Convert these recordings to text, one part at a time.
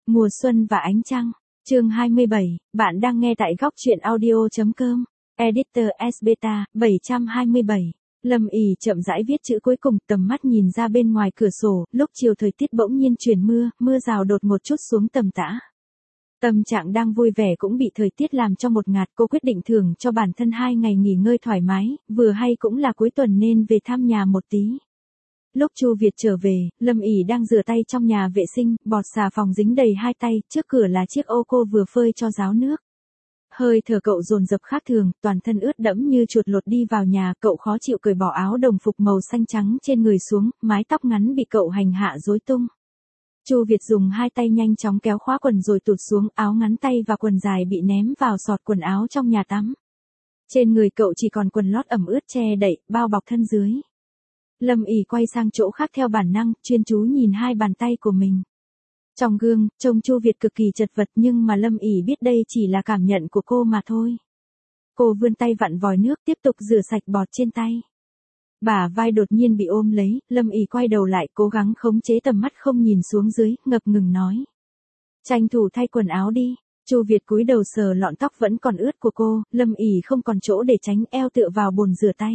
Mùa xuân và ánh trăng. Chương 27, bạn đang nghe tại góc truyện audio.com. Editor S Beta 727. Lâm Ỷ chậm rãi viết chữ cuối cùng, tầm mắt nhìn ra bên ngoài cửa sổ, lúc chiều thời tiết bỗng nhiên chuyển mưa, mưa rào đột ngột trút xuống tầm tã. Tâm trạng đang vui vẻ cũng bị thời tiết làm cho một ngạt, cô quyết định thưởng cho bản thân 2 ngày nghỉ ngơi thoải mái, vừa hay cũng là cuối tuần nên về thăm nhà một tí. Lúc Chu Việt trở về, Lâm Ỷ đang rửa tay trong nhà vệ sinh, bọt xà phòng dính đầy hai tay, trước cửa là chiếc ô cô vừa phơi cho ráo nước. Hơi thở cậu dồn dập khác thường, toàn thân ướt đẫm như chuột lột đi vào nhà, cậu khó chịu cởi bỏ áo đồng phục màu xanh trắng trên người xuống, mái tóc ngắn bị cậu hành hạ rối tung. Chu Việt dùng hai tay nhanh chóng kéo khóa quần rồi tụt xuống, áo ngắn tay và quần dài bị ném vào xọt quần áo trong nhà tắm. Trên người cậu chỉ còn quần lót ẩm ướt che đậy, bao bọc thân dưới. Lâm Ỷ quay sang chỗ khác theo bản năng, chuyên chú nhìn hai bàn tay của mình. Trong gương, trông Chu Việt cực kỳ chật vật nhưng mà Lâm Ỷ biết đây chỉ là cảm nhận của cô mà thôi. Cô vươn tay vặn vòi nước tiếp tục rửa sạch bọt trên tay. Bả vai đột nhiên bị ôm lấy, Lâm Ỷ quay đầu lại cố gắng khống chế tầm mắt không nhìn xuống dưới, ngập ngừng nói. Tranh thủ thay quần áo đi. Chu Việt cúi đầu sờ lọn tóc vẫn còn ướt của cô, Lâm Ỷ không còn chỗ để tránh, eo tựa vào bồn rửa tay.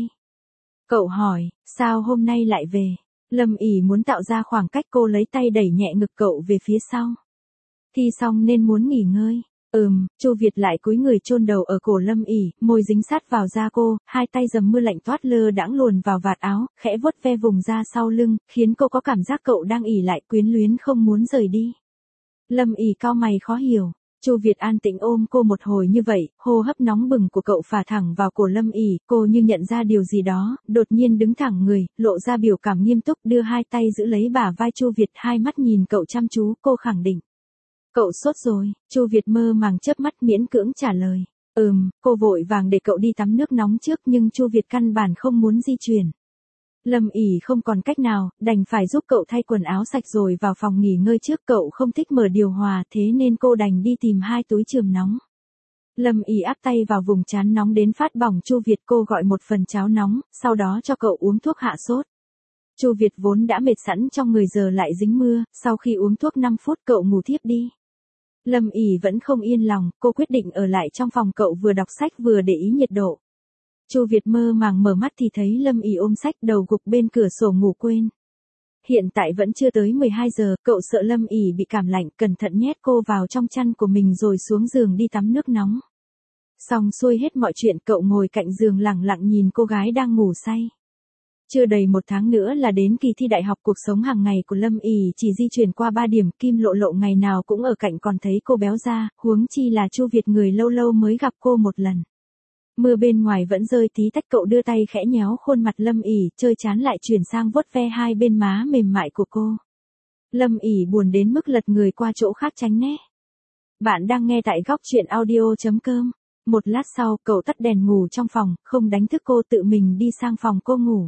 Cậu hỏi, sao hôm nay lại về? Lâm Ỷ muốn tạo ra khoảng cách, cô lấy tay đẩy nhẹ ngực cậu về phía sau. Thi xong nên muốn nghỉ ngơi. Chu Việt lại cúi người chôn đầu ở cổ Lâm Ỷ, môi dính sát vào da cô, hai tay dầm mưa lạnh toát lơ đãng luồn vào vạt áo, khẽ vuốt ve vùng da sau lưng, khiến cô có cảm giác cậu đang ỉ lại, quyến luyến không muốn rời đi. Lâm Ỷ cau mày khó hiểu. Chu Việt an tĩnh ôm cô một hồi như vậy, hô hấp nóng bừng của cậu phả thẳng vào cổ Lâm Ỷ, cô như nhận ra điều gì đó, đột nhiên đứng thẳng người, lộ ra biểu cảm nghiêm túc, đưa hai tay giữ lấy bả vai Chu Việt, hai mắt nhìn cậu chăm chú, cô khẳng định. Cậu sốt rồi. Chu Việt mơ màng chớp mắt miễn cưỡng trả lời. Cô vội vàng để cậu đi tắm nước nóng trước nhưng Chu Việt căn bản không muốn di chuyển. Lâm Ỷ không còn cách nào, đành phải giúp cậu thay quần áo sạch rồi vào phòng nghỉ ngơi trước, cậu không thích mở điều hòa thế nên cô đành đi tìm 2 túi chườm nóng. Lâm Ỷ áp tay vào vùng trán nóng đến phát bỏng Chu Việt, cô gọi một phần cháo nóng, sau đó cho cậu uống thuốc hạ sốt. Chu Việt vốn đã mệt sẵn trong người giờ lại dính mưa, sau khi uống thuốc 5 phút cậu ngủ thiếp đi. Lâm Ỷ vẫn không yên lòng, cô quyết định ở lại trong phòng cậu vừa đọc sách vừa để ý nhiệt độ. Chu Việt mơ màng mở mắt thì thấy Lâm Ỷ ôm sách đầu gục bên cửa sổ ngủ quên. Hiện tại vẫn chưa tới 12 giờ, cậu sợ Lâm Ỷ bị cảm lạnh, cẩn thận nhét cô vào trong chăn của mình rồi xuống giường đi tắm nước nóng. Xong xuôi hết mọi chuyện, cậu ngồi cạnh giường lặng lặng nhìn cô gái đang ngủ say. Chưa đầy 1 tháng nữa là đến kỳ thi đại học, cuộc sống hàng ngày của Lâm Ỷ chỉ di chuyển qua 3 điểm, Kim Lộ Lộ ngày nào cũng ở cạnh còn thấy cô béo ra, huống chi là Chu Việt người lâu lâu mới gặp cô một lần. Mưa bên ngoài vẫn rơi tí tách, cậu đưa tay khẽ nhéo khuôn mặt Lâm Ỷ, chơi chán lại chuyển sang vuốt ve hai bên má mềm mại của cô. Lâm Ỷ buồn đến mức lật người qua chỗ khác tránh né. Bạn đang nghe tại góc truyện audio.com. Một lát sau, cậu tắt đèn ngủ trong phòng, không đánh thức cô, tự mình đi sang phòng cô ngủ.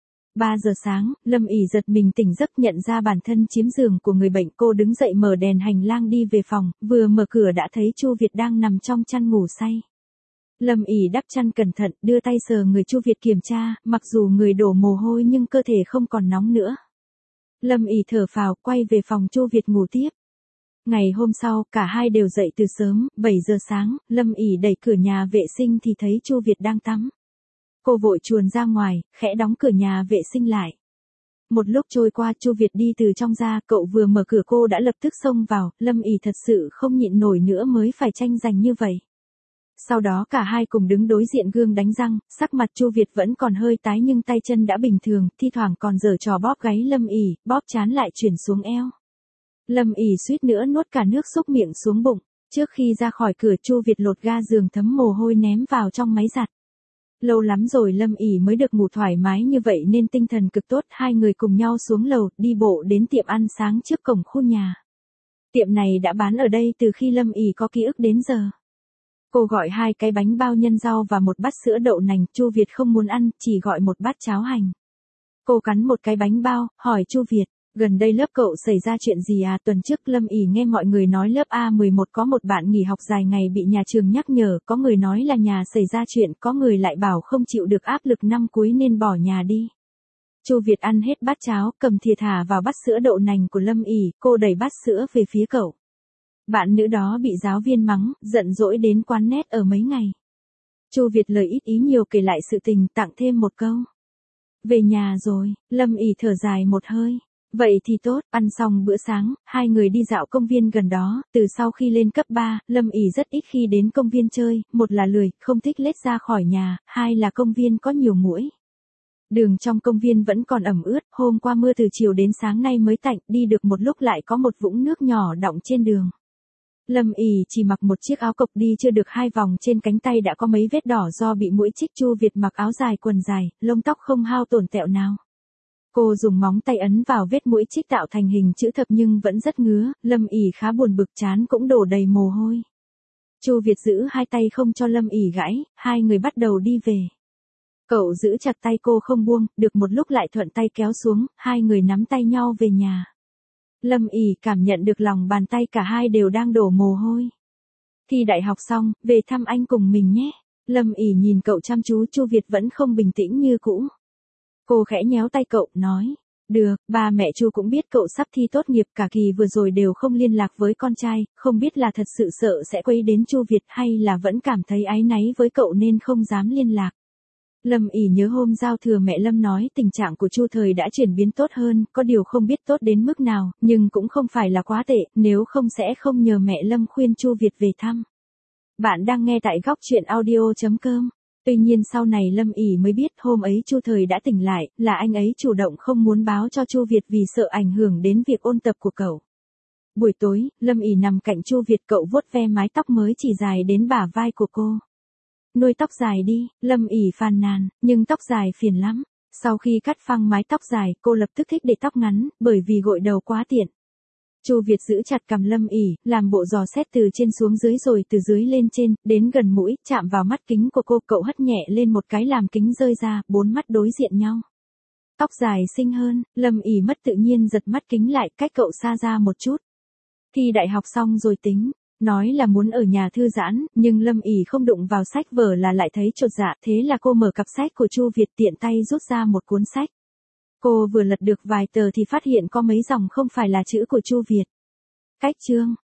3 giờ sáng, Lâm Ỷ giật mình tỉnh giấc, nhận ra bản thân chiếm giường của người bệnh, cô đứng dậy mở đèn hành lang đi về phòng, vừa mở cửa đã thấy Chu Việt đang nằm trong chăn ngủ say. Lâm Ỷ đắp chăn cẩn thận, đưa tay sờ người Chu Việt kiểm tra, mặc dù người đổ mồ hôi nhưng cơ thể không còn nóng nữa. Lâm Ỷ thở phào, quay về phòng Chu Việt ngủ tiếp. Ngày hôm sau, cả hai đều dậy từ sớm, 7 giờ sáng, Lâm Ỷ đẩy cửa nhà vệ sinh thì thấy Chu Việt đang tắm. Cô vội chuồn ra ngoài, khẽ đóng cửa nhà vệ sinh lại. Một lúc trôi qua, Chu Việt đi từ trong ra, cậu vừa mở cửa cô đã lập tức xông vào, Lâm Ỷ thật sự không nhịn nổi nữa mới phải tranh giành như vậy. Sau đó cả hai cùng đứng đối diện gương đánh răng, sắc mặt Chu Việt vẫn còn hơi tái nhưng tay chân đã bình thường, thi thoảng còn giở trò bóp gáy Lâm Ỷ, bóp trán lại chuyển xuống eo. Lâm Ỷ suýt nữa nuốt cả nước súc miệng xuống bụng. Trước khi ra khỏi cửa, Chu Việt lột ga giường thấm mồ hôi ném vào trong máy giặt. Lâu lắm rồi Lâm Ỷ mới được ngủ thoải mái như vậy nên tinh thần cực tốt, hai người cùng nhau xuống lầu, đi bộ đến tiệm ăn sáng trước cổng khu nhà. Tiệm này đã bán ở đây từ khi Lâm Ỷ có ký ức đến giờ. Cô gọi 2 cái bánh bao nhân rau và một bát sữa đậu nành, Chu Việt không muốn ăn, chỉ gọi một bát cháo hành. Cô cắn một cái bánh bao, hỏi Chu Việt, gần đây lớp cậu xảy ra chuyện gì à? Tuần trước Lâm Ỷ nghe mọi người nói lớp A11 có một bạn nghỉ học dài ngày bị nhà trường nhắc nhở, có người nói là nhà xảy ra chuyện, có người lại bảo không chịu được áp lực năm cuối nên bỏ nhà đi. Chu Việt ăn hết bát cháo, cầm thìa thả vào bát sữa đậu nành của Lâm Ỷ, cô đẩy bát sữa về phía cậu. Bạn nữ đó bị giáo viên mắng, giận dỗi đến quán net ở mấy ngày. Chu Việt lời ít ý nhiều kể lại sự tình, tặng thêm một câu. Về nhà rồi, Lâm ỉ thở dài một hơi. Vậy thì tốt, ăn xong bữa sáng, hai người đi dạo công viên gần đó, từ sau khi lên cấp 3, Lâm ỉ rất ít khi đến công viên chơi, một là lười, không thích lết ra khỏi nhà, hai là công viên có nhiều muỗi. Đường trong công viên vẫn còn ẩm ướt, hôm qua mưa từ chiều đến sáng nay mới tạnh, đi được một lúc lại có một vũng nước nhỏ đọng trên đường. Lâm ỉ chỉ mặc một chiếc áo cộc đi chưa được 2 vòng, trên cánh tay đã có mấy vết đỏ do bị muỗi chích. Chu Việt mặc áo dài quần dài, lông tóc không hao tổn tẹo nào. Cô dùng móng tay ấn vào vết muỗi chích tạo thành hình chữ thập nhưng vẫn rất ngứa, Lâm ỉ khá buồn bực, trán cũng đổ đầy mồ hôi. Chu Việt giữ hai tay không cho Lâm ỉ gãy, hai người bắt đầu đi về. Cậu giữ chặt tay cô không buông, được một lúc lại thuận tay kéo xuống, hai người nắm tay nhau về nhà. Lâm ỉ cảm nhận được lòng bàn tay cả hai đều đang đổ mồ hôi. Thi đại học xong, về thăm anh cùng mình nhé. Lâm ỉ nhìn cậu chăm chú, Chu Việt vẫn không bình tĩnh như cũ. Cô khẽ nhéo tay cậu, nói. Được, ba mẹ Chu cũng biết cậu sắp thi tốt nghiệp, cả kỳ vừa rồi đều không liên lạc với con trai, không biết là thật sự sợ sẽ quấy đến Chu Việt hay là vẫn cảm thấy áy náy với cậu nên không dám liên lạc. Lâm ỉ nhớ hôm giao thừa mẹ Lâm nói tình trạng của Chu Thời đã chuyển biến tốt hơn, có điều không biết tốt đến mức nào, nhưng cũng không phải là quá tệ, nếu không sẽ không nhờ mẹ Lâm khuyên Chu Việt về thăm. Bạn đang nghe tại góc truyện audio.com. Tuy nhiên sau này Lâm ỉ mới biết hôm ấy Chu Thời đã tỉnh lại, là anh ấy chủ động không muốn báo cho Chu Việt vì sợ ảnh hưởng đến việc ôn tập của cậu. Buổi tối, Lâm ỉ nằm cạnh Chu Việt, cậu vuốt ve mái tóc mới chỉ dài đến bả vai của cô. Nuôi tóc dài đi, Lâm ỉ phàn nàn, nhưng tóc dài phiền lắm. Sau khi cắt phăng mái tóc dài, cô lập tức thích để tóc ngắn, bởi vì gội đầu quá tiện. Chu Việt giữ chặt cằm Lâm ỉ, làm bộ dò xét từ trên xuống dưới rồi từ dưới lên trên, đến gần mũi, chạm vào mắt kính của cô, cậu hất nhẹ lên một cái làm kính rơi ra, 4 mắt đối diện nhau. Tóc dài xinh hơn, Lâm ỉ mất tự nhiên giật mắt kính lại, cách cậu xa ra một chút. Thi đại học xong rồi tính. Nói là muốn ở nhà thư giãn, nhưng Lâm ỉ không đụng vào sách vở là lại thấy chột dạ, thế là cô mở cặp sách của Chu Việt, tiện tay rút ra một cuốn sách. Cô vừa lật được vài tờ thì phát hiện có mấy dòng không phải là chữ của Chu Việt. Cách chương,